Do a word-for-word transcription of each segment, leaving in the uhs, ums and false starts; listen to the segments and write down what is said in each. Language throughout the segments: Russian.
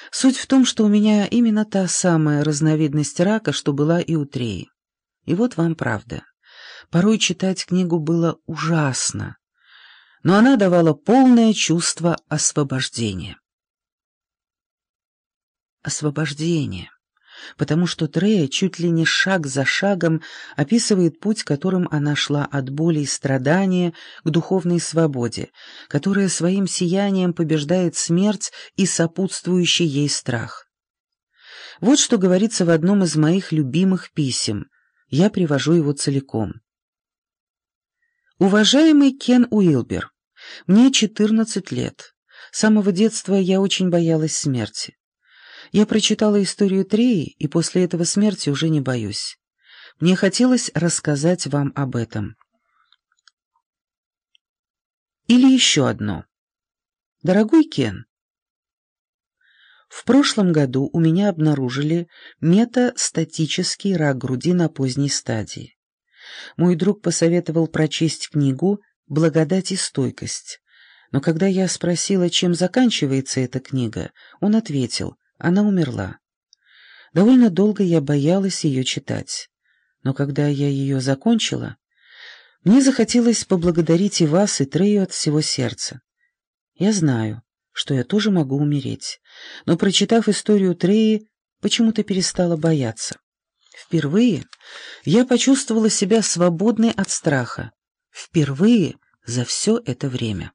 Суть в том, что у меня именно та самая разновидность рака, что была и у Треи. И вот вам правда. Порой читать книгу было ужасно, но она давала полное чувство освобождения. Освобождение. Потому что Трея чуть ли не шаг за шагом описывает путь, которым она шла от боли и страдания к духовной свободе, которая своим сиянием побеждает смерть и сопутствующий ей страх. Вот что говорится в одном из моих любимых писем. Я привожу его целиком. «Уважаемый Кен Уилбер, мне четырнадцать лет. С самого детства я очень боялась смерти. Я прочитала историю Треи, и после этого смерти уже не боюсь. Мне хотелось рассказать вам об этом. Или еще одно. Дорогой Кен, в прошлом году у меня обнаружили метастатический рак груди на поздней стадии. Мой друг посоветовал прочесть книгу «Благодать и стойкость». Но когда я спросила, чем заканчивается эта книга, он ответил: она умерла. Довольно долго я боялась ее читать. Но когда я ее закончила, мне захотелось поблагодарить и вас, и Трею от всего сердца. Я знаю, что я тоже могу умереть, но, прочитав историю Треи, почему-то перестала бояться. Впервые я почувствовала себя свободной от страха. Впервые за все это время.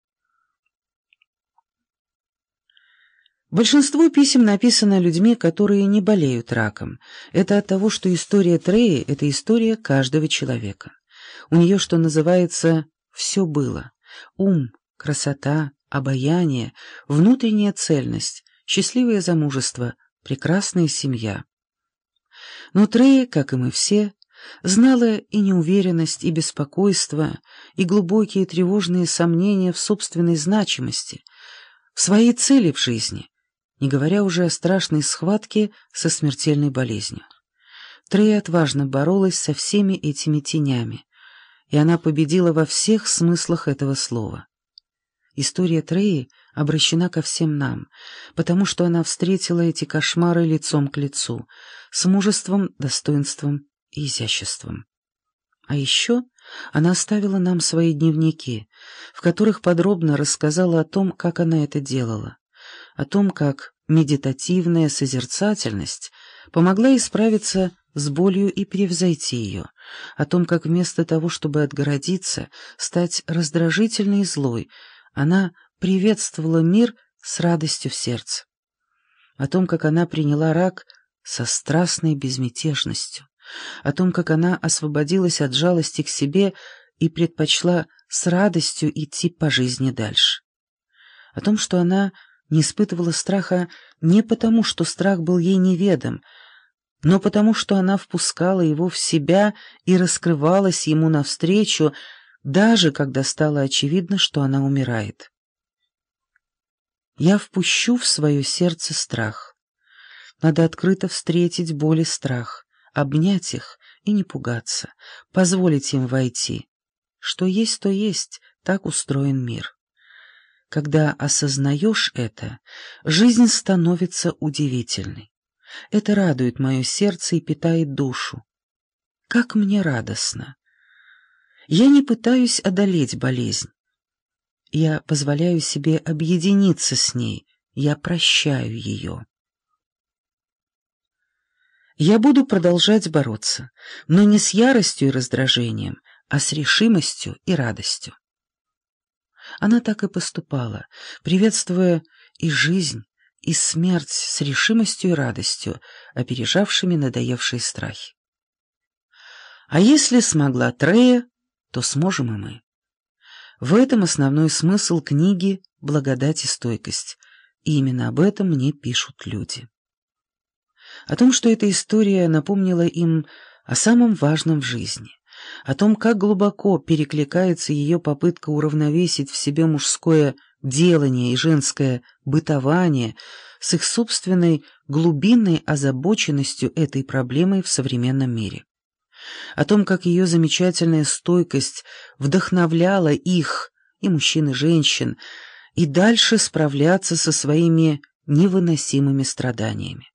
Большинство писем написано людьми, которые не болеют раком. Это от того, что история Треи — это история каждого человека. У нее, что называется, все было. Ум, красота, обаяние, внутренняя цельность, счастливое замужество, прекрасная семья. Но Трея, как и мы все, знала и неуверенность, и беспокойство, и глубокие тревожные сомнения в собственной значимости, в своей цели в жизни, не говоря уже о страшной схватке со смертельной болезнью. Трея отважно боролась со всеми этими тенями, и она победила во всех смыслах этого слова. История Треи обращена ко всем нам, потому что она встретила эти кошмары лицом к лицу, с мужеством, достоинством и изяществом. А еще она оставила нам свои дневники, в которых подробно рассказала о том, как она это делала, о том, как медитативная созерцательность помогла исправиться с болью и превзойти ее, о том, как вместо того, чтобы отгородиться, стать раздражительной и злой, она приветствовала мир с радостью в сердце, о том, как она приняла рак со страстной безмятежностью, о том, как она освободилась от жалости к себе и предпочла с радостью идти по жизни дальше, о том, что она не испытывала страха не потому, что страх был ей неведом, но потому, что она впускала его в себя и раскрывалась ему навстречу, даже когда стало очевидно, что она умирает. Я впущу в свое сердце страх. Надо открыто встретить боль и страх, обнять их и не пугаться, позволить им войти. Что есть, то есть, так устроен мир. Когда осознаешь это, жизнь становится удивительной. Это радует мое сердце и питает душу. Как мне радостно! Я не пытаюсь одолеть болезнь. Я позволяю себе объединиться с ней, я прощаю ее. Я буду продолжать бороться, но не с яростью и раздражением, а с решимостью и радостью. Она так и поступала, приветствуя и жизнь, и смерть с решимостью и радостью, опережавшими надоевшие страхи. А если смогла Трея, то сможем и мы. В этом основной смысл книги «Благодать и стойкость», и именно об этом мне пишут люди. О том, что эта история напомнила им о самом важном в жизни, о том, как глубоко перекликается ее попытка уравновесить в себе мужское делание и женское бытование с их собственной глубинной озабоченностью этой проблемой в современном мире. О том, как ее замечательная стойкость вдохновляла их, и мужчин, и женщин, и дальше справляться со своими невыносимыми страданиями.